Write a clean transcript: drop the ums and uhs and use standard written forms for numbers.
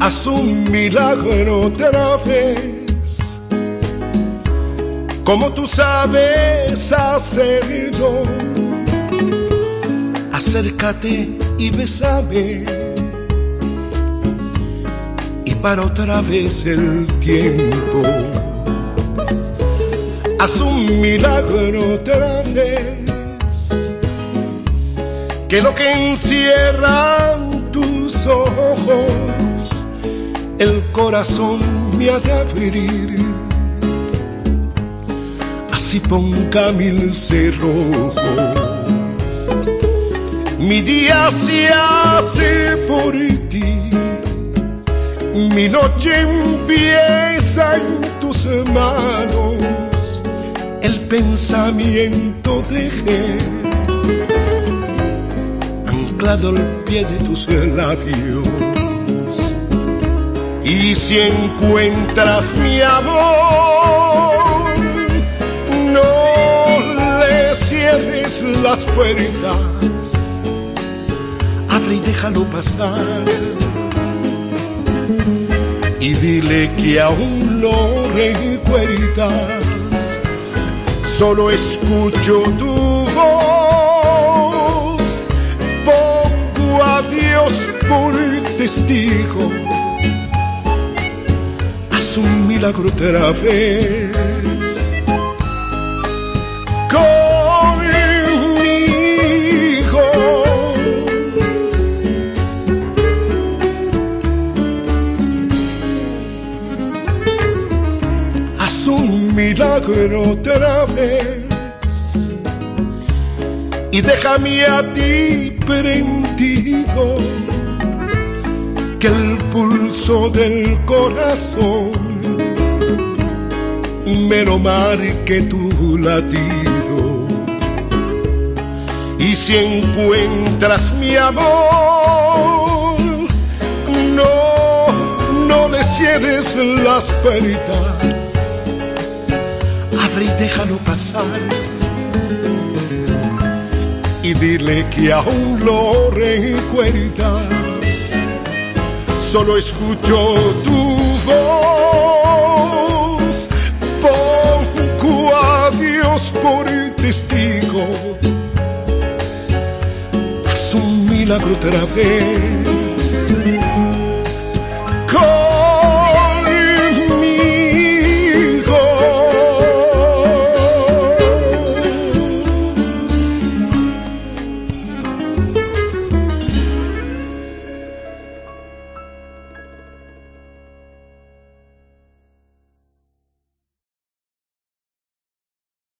haz un milagro otra vez, como tú sabes hacerlo. Acércate y bésame, y para otra vez el tiempo. Haz un milagro otra vez, que lo que encierran tus ojos, el corazón me ha de abrir. Así ponga mil cerrojos, mi día se hace por ti, mi noche empieza en tus manos, el pensamiento dejé anclado al pie de tus labios. Y si encuentras mi amor, no le cierres las puertas, abre y déjalo pasar, y dile que aún lo recuerdas. Solo escucho tu voz, pongo a Dios por testigo. Haz un milagro otra vez conmigo. Haz un milagro otra vez y déjame a ti prendido, que el pulso del corazón me lo marque tu latido. Y si encuentras mi amor, no le cierres las puertas, abre y déjalo pasar, y dile que aún lo recuerdas. Solo escucho tu voz, pongo a Dios por testigo. Haz un milagro otra vez.